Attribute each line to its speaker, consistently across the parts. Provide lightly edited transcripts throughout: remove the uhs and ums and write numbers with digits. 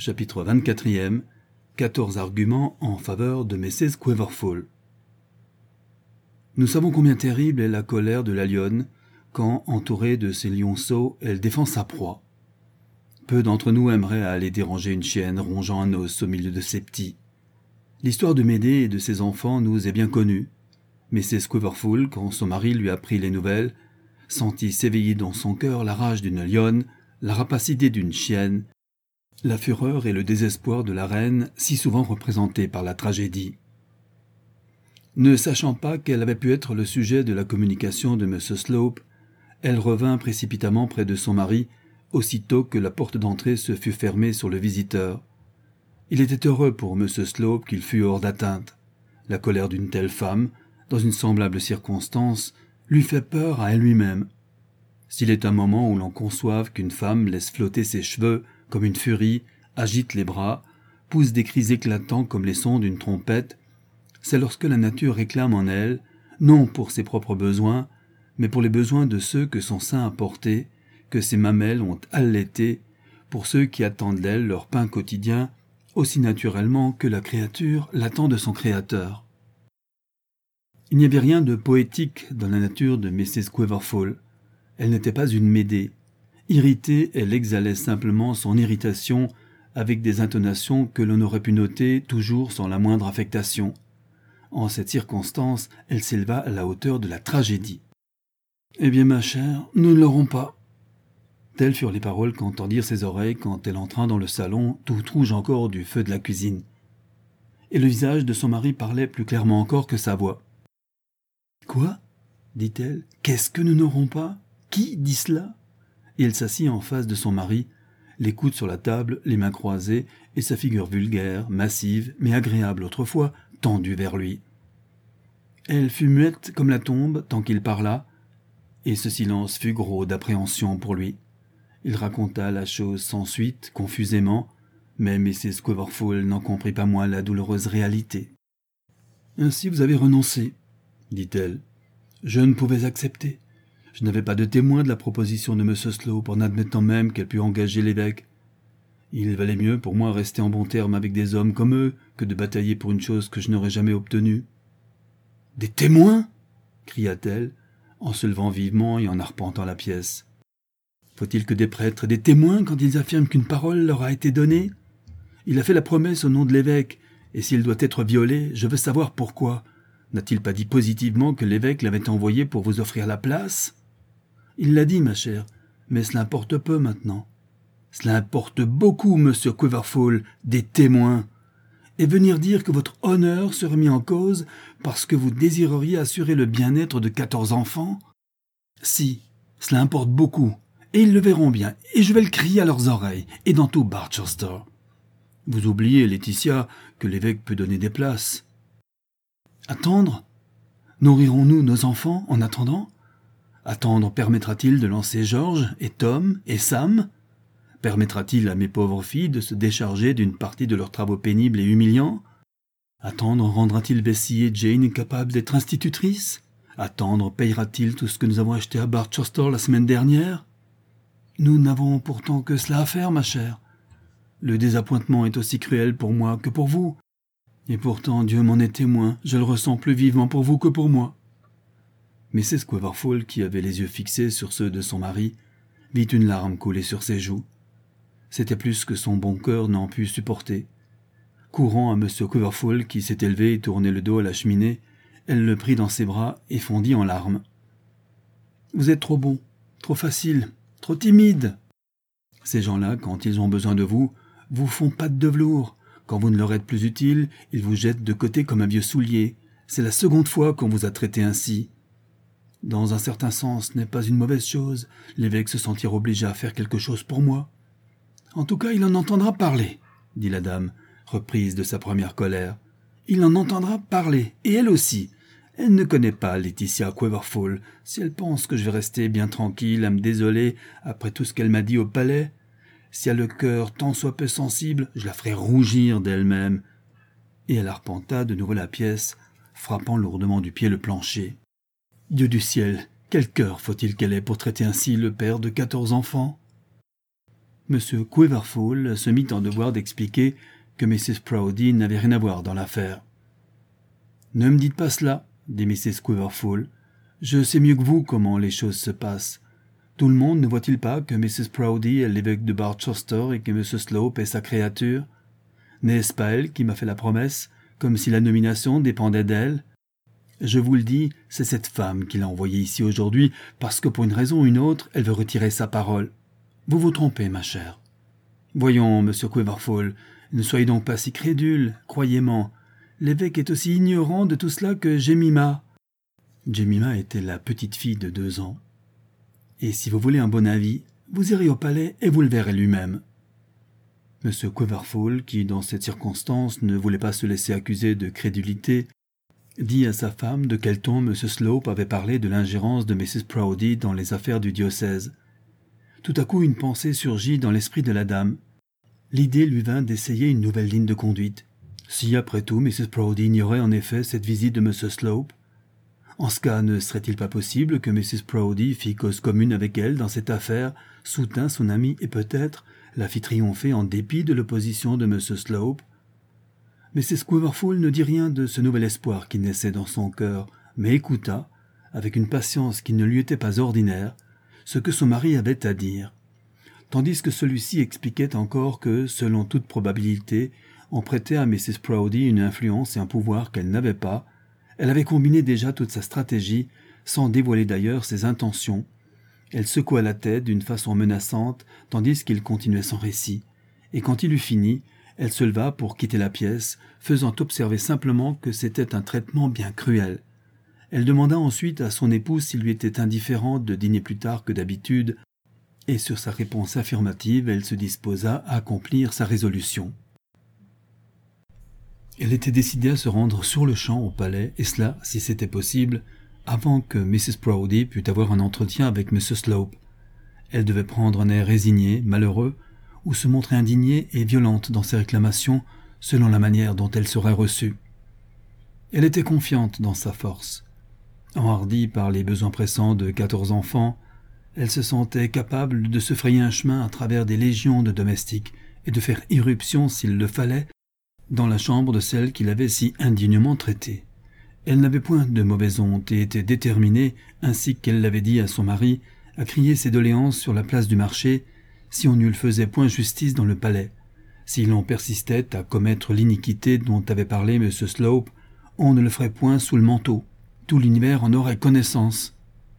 Speaker 1: Chapitre 24e. 14 arguments en faveur de Mrs. Quiverful. Nous savons combien terrible est la colère de la lionne quand, entourée de ses lionceaux, elle défend sa proie. Peu d'entre nous aimeraient aller déranger une chienne rongeant un os au milieu de ses petits. L'histoire de Médée et de ses enfants nous est bien connue. Mrs. Quiverful, quand son mari lui apprit les nouvelles, sentit s'éveiller dans son cœur la rage d'une lionne, la rapacité d'une chienne, la fureur et le désespoir de la reine, si souvent représentés par la tragédie. Ne sachant pas quel avait pu être le sujet de la communication de M. Slope, elle revint précipitamment près de son mari, aussitôt que la porte d'entrée se fut fermée sur le visiteur. Il était heureux pour M. Slope qu'il fût hors d'atteinte. La colère d'une telle femme, dans une semblable circonstance, lui fait peur à lui-même. S'il est un moment où l'on conçoive qu'une femme laisse flotter ses cheveux comme une furie, agite les bras, pousse des cris éclatants comme les sons d'une trompette, c'est lorsque la nature réclame en elle, non pour ses propres besoins, mais pour les besoins de ceux que son sein a portés, que ses mamelles ont allaités, pour ceux qui attendent d'elle leur pain quotidien, aussi naturellement que la créature l'attend de son créateur. Il n'y avait rien de poétique dans la nature de Mrs. Quiverful. Elle n'était pas une Médée. Irritée, elle exhalait simplement son irritation avec des intonations que l'on aurait pu noter toujours sans la moindre affectation. En cette circonstance, elle s'éleva à la hauteur de la tragédie. « Eh bien, ma chère, nous ne l'aurons pas. » Telles furent les paroles qu'entendirent ses oreilles quand elle entra dans le salon, tout rouge encore du feu de la cuisine. Et le visage de son mari parlait plus clairement encore que sa voix. « Quoi ?» dit-elle. « Qu'est-ce que nous n'aurons pas ? Qui dit cela ?» Et elle s'assit en face de son mari, les coudes sur la table, les mains croisées, et sa figure vulgaire, massive, mais agréable autrefois, tendue vers lui. Elle fut muette comme la tombe tant qu'il parla, et ce silence fut gros d'appréhension pour lui. Il raconta la chose sans suite, confusément, mais Mrs. Quiverful n'en comprit pas moins la douloureuse réalité. « Ainsi vous avez renoncé, » dit-elle. « Je ne pouvais accepter. Je n'avais pas de témoin de la proposition de M. Slope en admettant même qu'elle pût engager l'évêque. Il valait mieux pour moi rester en bon terme avec des hommes comme eux que de batailler pour une chose que je n'aurais jamais obtenue. »« Des témoins » cria-t-elle, en se levant vivement et en arpentant la pièce. « Faut-il que des prêtres aient des témoins quand ils affirment qu'une parole leur a été donnée ? Il a fait la promesse au nom de l'évêque, et s'il doit être violé, je veux savoir pourquoi. N'a-t-il pas dit positivement que l'évêque l'avait envoyé pour vous offrir la place ? Il l'a dit, ma chère, mais cela importe peu maintenant. Cela importe beaucoup, monsieur Quiverful, des témoins. Et venir dire que votre honneur serait mis en cause parce que vous désireriez assurer le bien-être de 14 enfants ? Si, cela importe beaucoup, et ils le verront bien, et je vais le crier à leurs oreilles, et dans tout Barchester. Vous oubliez, Laetitia, que l'évêque peut donner des places. Attendre ? Nourrirons-nous nos enfants en attendant ? Attendre permettra-t-il de lancer George et Tom et Sam ? Permettra-t-il à mes pauvres filles de se décharger d'une partie de leurs travaux pénibles et humiliants ? Attendre rendra-t-il Bessie et Jane capables d'être institutrices ? Attendre payera-t-il tout ce que nous avons acheté à Barchester la semaine dernière ? Nous n'avons pourtant que cela à faire, ma chère. Le désappointement est aussi cruel pour moi que pour vous. Et pourtant, Dieu m'en est témoin, je le ressens plus vivement pour vous que pour moi. Mrs. Quiverful, qui avait les yeux fixés sur ceux de son mari, vit une larme couler sur ses joues. C'était plus que son bon cœur n'en put supporter. Courant à M. Quiverful, qui s'était levé et tourné le dos à la cheminée, elle le prit dans ses bras et fondit en larmes. « Vous êtes trop bon, trop facile, trop timide. Ces gens-là, quand ils ont besoin de vous, vous font patte de velours. Quand vous ne leur êtes plus utile, ils vous jettent de côté comme un vieux soulier. C'est la seconde fois qu'on vous a traité ainsi. Dans un certain sens, ce n'est pas une mauvaise chose. L'évêque se sentira obligé à faire quelque chose pour moi. En tout cas, il en entendra parler, dit la dame, reprise de sa première colère. Il en entendra parler, et elle aussi. Elle ne connaît pas Laetitia Quiverful. Si elle pense que je vais rester bien tranquille à me désoler après tout ce qu'elle m'a dit au palais, si elle a le cœur tant soit peu sensible, je la ferai rougir d'elle-même. Et elle arpenta de nouveau la pièce, frappant lourdement du pied le plancher. Dieu du ciel, quel cœur faut-il qu'elle ait pour traiter ainsi le père de 14 enfants ? M. Quiverful se mit en devoir d'expliquer que Mrs. Proudie n'avait rien à voir dans l'affaire. « Ne me dites pas cela, » dit Mrs. Quiverful. « Je sais mieux que vous comment les choses se passent. Tout le monde ne voit-il pas que Mrs. Proudie est l'évêque de Barchester et que M. Slope est sa créature? N'est-ce pas elle qui m'a fait la promesse, comme si la nomination dépendait d'elle? Je vous le dis, c'est cette femme qui l'a envoyée ici aujourd'hui, parce que pour une raison ou une autre, elle veut retirer sa parole. Vous vous trompez, ma chère. Voyons, M. Quiverful, ne soyez donc pas si crédule, croyez-moi. L'évêque est aussi ignorant de tout cela que Jemima. Jemima était la petite fille de 2 ans. Et si vous voulez un bon avis, vous irez au palais et vous le verrez lui-même. M. Quiverful, qui dans cette circonstance ne voulait pas se laisser accuser de crédulité, dit à sa femme de quel ton M. Slope avait parlé de l'ingérence de Mrs. Proudie dans les affaires du diocèse. Tout à coup, une pensée surgit dans l'esprit de la dame. L'idée lui vint d'essayer une nouvelle ligne de conduite. Si, après tout, Mrs. Proudie ignorait en effet cette visite de M. Slope, en ce cas, ne serait-il pas possible que Mrs. Proudie fît cause commune avec elle dans cette affaire, soutint son amie et peut-être la fit triompher en dépit de l'opposition de M. Slope? Mrs. Quiverful ne dit rien de ce nouvel espoir qui naissait dans son cœur, mais écouta, avec une patience qui ne lui était pas ordinaire, ce que son mari avait à dire, tandis que celui-ci expliquait encore que, selon toute probabilité, on prêtait à Mrs. Proudie une influence et un pouvoir qu'elle n'avait pas. Elle avait combiné déjà toute sa stratégie, sans dévoiler d'ailleurs ses intentions. Elle secoua la tête d'une façon menaçante, tandis qu'il continuait son récit, et quand il eut fini, elle se leva pour quitter la pièce, faisant observer simplement que c'était un traitement bien cruel. Elle demanda ensuite à son époux s'il lui était indifférent de dîner plus tard que d'habitude, et sur sa réponse affirmative, elle se disposa à accomplir sa résolution. Elle était décidée à se rendre sur-le-champ au palais, et cela, si c'était possible, avant que Mrs. Proudie pût avoir un entretien avec M. Slope. Elle devait prendre un air résigné, malheureux, ou se montrer indignée et violente dans ses réclamations, selon la manière dont elle serait reçue. Elle était confiante dans sa force. Enhardie par les besoins pressants de 14 enfants, elle se sentait capable de se frayer un chemin à travers des légions de domestiques et de faire irruption, s'il le fallait, dans la chambre de celle qui l'avait si indignement traitée. Elle n'avait point de mauvaise honte et était déterminée, ainsi qu'elle l'avait dit à son mari, à crier ses doléances sur la place du marché, si on ne lui faisait point justice dans le palais. Si l'on persistait à commettre l'iniquité dont avait parlé M. Slope, on ne le ferait point sous le manteau. Tout l'univers en aurait connaissance.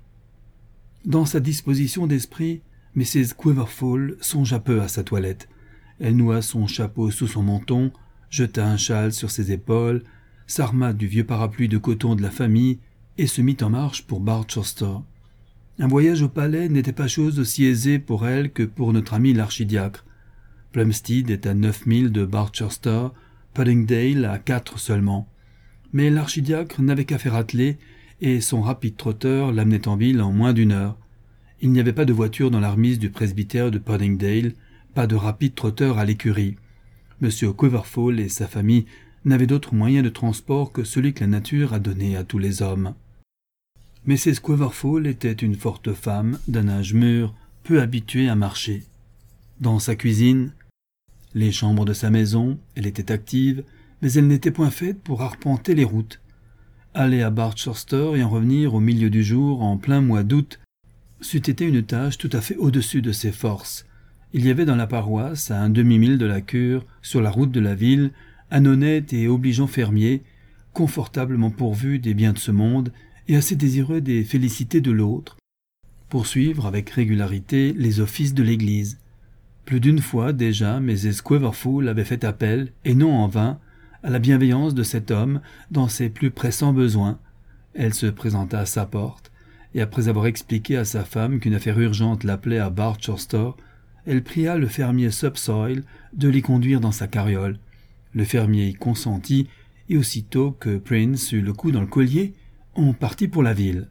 Speaker 1: Dans sa disposition d'esprit, Mrs. Quiverful songea peu à sa toilette. Elle noua son chapeau sous son menton, jeta un châle sur ses épaules, s'arma du vieux parapluie de coton de la famille et se mit en marche pour Barchester. Un voyage au palais n'était pas chose aussi aisée pour elle que pour notre ami l'archidiacre. Plumstead est à 9 milles de Barchester, Puddingdale à 4 seulement. Mais l'archidiacre n'avait qu'à faire atteler, et son rapide trotteur l'amenait en ville en moins d'1 heure. Il n'y avait pas de voiture dans la remise du presbytère de Puddingdale, pas de rapide trotteur à l'écurie. M. Quiverful et sa famille n'avaient d'autre moyen de transport que celui que la nature a donné à tous les hommes. Mrs. Quiverful était une forte femme, d'un âge mûr, peu habituée à marcher. Dans sa cuisine, les chambres de sa maison, elle était active, mais elle n'était point faite pour arpenter les routes. Aller à Barchester et en revenir au milieu du jour, en plein mois d'août, c'eût été une tâche tout à fait au-dessus de ses forces. Il y avait dans la paroisse, à un demi-mille de la cure, sur la route de la ville, un honnête et obligeant fermier, confortablement pourvu des biens de ce monde et assez désireux des félicités de l'autre, pour suivre avec régularité les offices de l'Église. Plus d'une fois déjà, Mrs. Quiverful avait fait appel, et non en vain, à la bienveillance de cet homme dans ses plus pressants besoins. Elle se présenta à sa porte, et après avoir expliqué à sa femme qu'une affaire urgente l'appelait à Barchester, elle pria le fermier Subsoil de l'y conduire dans sa carriole. Le fermier y consentit, et aussitôt que Prince eut le coup dans le collier, on partit pour la ville.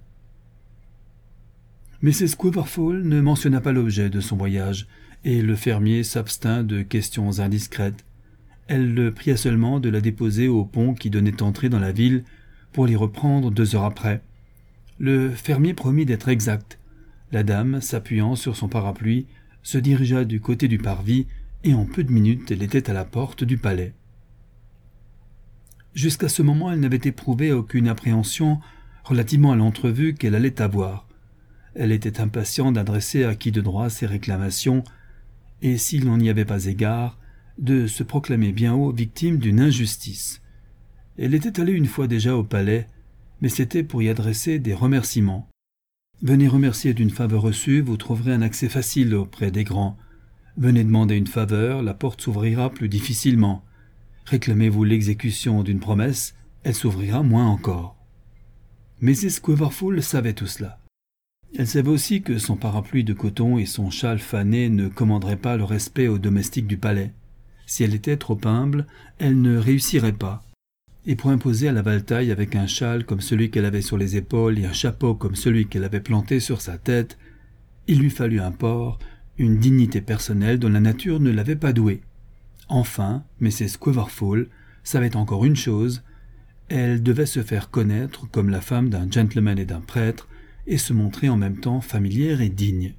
Speaker 1: Mrs. Quiverful ne mentionna pas l'objet de son voyage, et le fermier s'abstint de questions indiscrètes. Elle le pria seulement de la déposer au pont qui donnait entrée dans la ville pour l'y reprendre 2 heures après. Le fermier promit d'être exact. La dame, s'appuyant sur son parapluie, se dirigea du côté du parvis et en peu de minutes elle était à la porte du palais. Jusqu'à ce moment, elle n'avait éprouvé aucune appréhension relativement à l'entrevue qu'elle allait avoir. Elle était impatiente d'adresser à qui de droit ses réclamations et, s'il n'en y avait pas égard, de se proclamer bien haut victime d'une injustice. Elle était allée une fois déjà au palais, mais c'était pour y adresser des remerciements. Venez remercier d'une faveur reçue, vous trouverez un accès facile auprès des grands. Venez demander une faveur, la porte s'ouvrira plus difficilement. Réclamez-vous l'exécution d'une promesse, elle s'ouvrira moins encore. Mrs. Quiverful savait tout cela. Elle savait aussi que son parapluie de coton et son châle fané ne commanderaient pas le respect aux domestiques du palais. Si elle était trop humble, elle ne réussirait pas. Et pour imposer à la Valtaille avec un châle comme celui qu'elle avait sur les épaules et un chapeau comme celui qu'elle avait planté sur sa tête, il lui fallut un port, une dignité personnelle dont la nature ne l'avait pas douée. Enfin, Mrs. Quiverful savait encore une chose, elle devait se faire connaître comme la femme d'un gentleman et d'un prêtre, et se montrer en même temps familière et digne.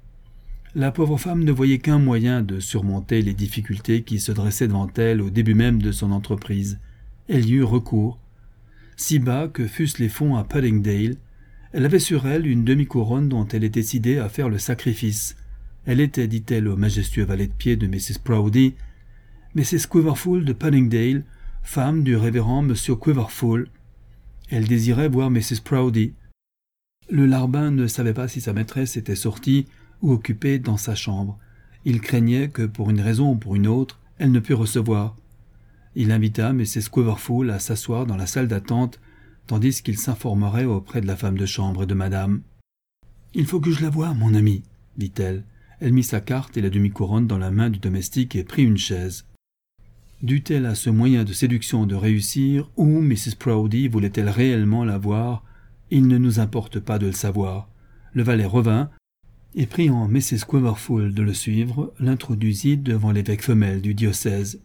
Speaker 1: La pauvre femme ne voyait qu'un moyen de surmonter les difficultés qui se dressaient devant elle au début même de son entreprise. Elle y eut recours. Si bas que fussent les fonds à Puddingdale, elle avait sur elle une demi-couronne dont elle était décidée à faire le sacrifice. Elle était, dit-elle au majestueux valet de pied de Mrs. Proudie, Mrs. Quiverful de Puddingdale, femme du révérend Monsieur Quiverful. Elle désirait voir Mrs. Proudie. Le larbin ne savait pas si sa maîtresse était sortie ou occupée dans sa chambre. Il craignait que, pour une raison ou pour une autre, elle ne pût recevoir. Il invita Mrs. Quiverful à s'asseoir dans la salle d'attente, tandis qu'il s'informerait auprès de la femme de chambre et de madame. « Il faut que je la voie, mon ami, dit-elle. Elle mit sa carte et la demi-couronne dans la main du domestique et prit une chaise. Dut-elle à ce moyen de séduction de réussir, ou Mrs. Proudie voulait-elle réellement la voir? Il ne nous importe pas de le savoir. Le valet revint, et priant Mrs. Quiverful de le suivre, l'introduisit devant l'évêque femelle du diocèse.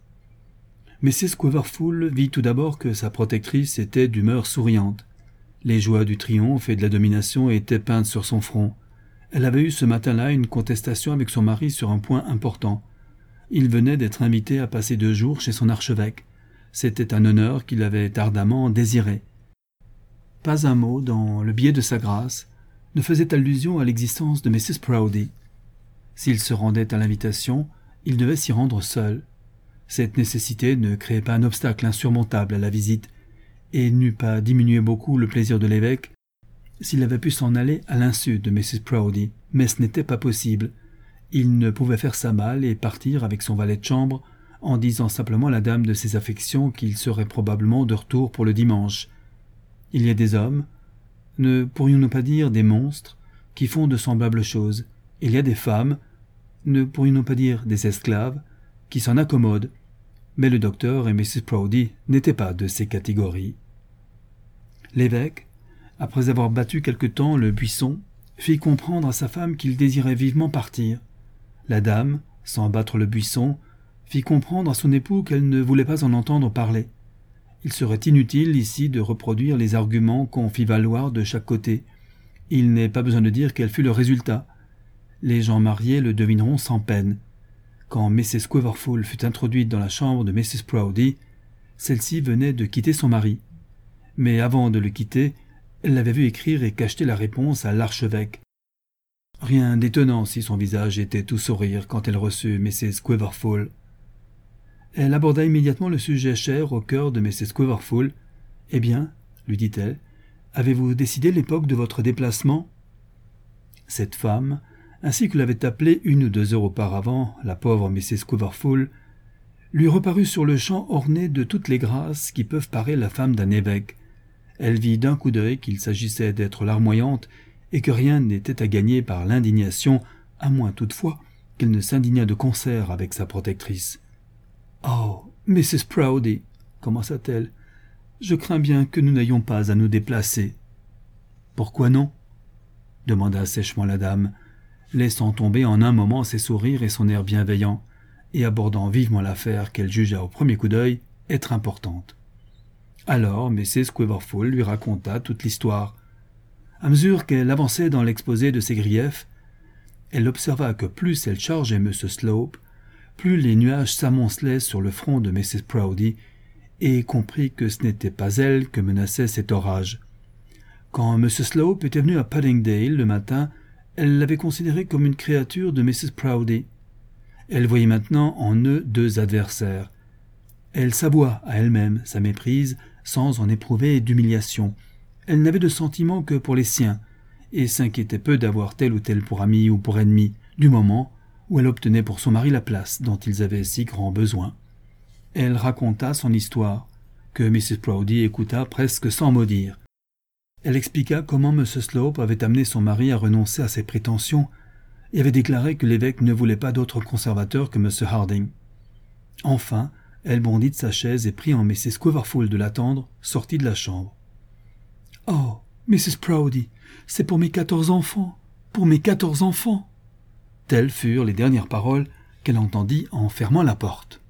Speaker 1: Mrs. Quiverful vit tout d'abord que sa protectrice était d'humeur souriante. Les joies du triomphe et de la domination étaient peintes sur son front. Elle avait eu ce matin-là une contestation avec son mari sur un point important. Il venait d'être invité à passer 2 jours chez son archevêque. C'était un honneur qu'il avait ardemment désiré. Pas un mot, dans le billet de sa grâce, ne faisait allusion à l'existence de Mrs. Proudie. S'il se rendait à l'invitation, il devait s'y rendre seul. Cette nécessité ne créait pas un obstacle insurmontable à la visite, et n'eût pas diminué beaucoup le plaisir de l'évêque s'il avait pu s'en aller à l'insu de Mrs. Proudie, mais ce n'était pas possible. Il ne pouvait faire sa malle et partir avec son valet de chambre en disant simplement à la dame de ses affections qu'il serait probablement de retour pour le dimanche. Il y a des hommes, ne pourrions-nous pas dire des monstres, qui font de semblables choses. Il y a des femmes, ne pourrions-nous pas dire des esclaves, qui s'en accommodent. Mais le docteur et Mrs. Proudie n'étaient pas de ces catégories. L'évêque, après avoir battu quelque temps le buisson, fit comprendre à sa femme qu'il désirait vivement partir. La dame, sans battre le buisson, fit comprendre à son époux qu'elle ne voulait pas en entendre parler. Il serait inutile ici de reproduire les arguments qu'on fit valoir de chaque côté. Il n'est pas besoin de dire quel fut le résultat. Les gens mariés le devineront sans peine. Quand Mrs. Quiverful fut introduite dans la chambre de Mrs. Proudie, celle-ci venait de quitter son mari. Mais avant de le quitter, elle l'avait vu écrire et cacheter la réponse à l'archevêque. Rien d'étonnant si son visage était tout sourire quand elle reçut Mrs. Quiverful. Elle aborda immédiatement le sujet cher au cœur de Mrs. Quiverful. « Eh bien, lui dit-elle, avez-vous décidé l'époque de votre déplacement ?» Cette femme, ainsi que l'avait appelée 1 ou 2 heures auparavant la pauvre Mrs. Quiverful, lui reparut sur le champ ornée de toutes les grâces qui peuvent parer la femme d'un évêque. Elle vit d'un coup d'œil qu'il s'agissait d'être larmoyante et que rien n'était à gagner par l'indignation, à moins toutefois qu'elle ne s'indignât de concert avec sa protectrice. « Oh, Mrs. Proudie, commença-t-elle, je crains bien que nous n'ayons pas à nous déplacer. »« Pourquoi non ?» demanda sèchement la dame, laissant tomber en un moment ses sourires et son air bienveillant, et abordant vivement l'affaire qu'elle jugea au premier coup d'œil être importante. Alors Mrs. Quiverful lui raconta toute l'histoire. À mesure qu'elle avançait dans l'exposé de ses griefs, Elle observa que plus elle chargeait M. Slope, plus les nuages s'amoncelaient sur le front de Mrs. Proudie, et comprit que ce n'était pas elle que menaçait cet orage. Quand M. Slope était venu à Paddingdale le matin, elle l'avait considéré comme une créature de Mrs. Proudie. Elle voyait maintenant en eux deux adversaires. Elle s'avoua à elle-même sa méprise sans en éprouver d'humiliation. Elle n'avait de sentiment que pour les siens, et s'inquiétait peu d'avoir tel ou tel pour ami ou pour ennemi, du moment où elle obtenait pour son mari la place dont ils avaient si grand besoin. Elle raconta son histoire, que Mrs. Proudie écouta presque sans mot dire. Elle expliqua comment M. Slope avait amené son mari à renoncer à ses prétentions et avait déclaré que l'évêque ne voulait pas d'autre conservateur que M. Harding. Enfin, elle bondit de sa chaise et priant Mrs. Quiverful de l'attendre, sortit de la chambre. « Oh, Mrs. Proudie, c'est pour mes 14 enfants, pour mes 14 enfants !» Telles furent les dernières paroles qu'elle entendit en fermant la porte.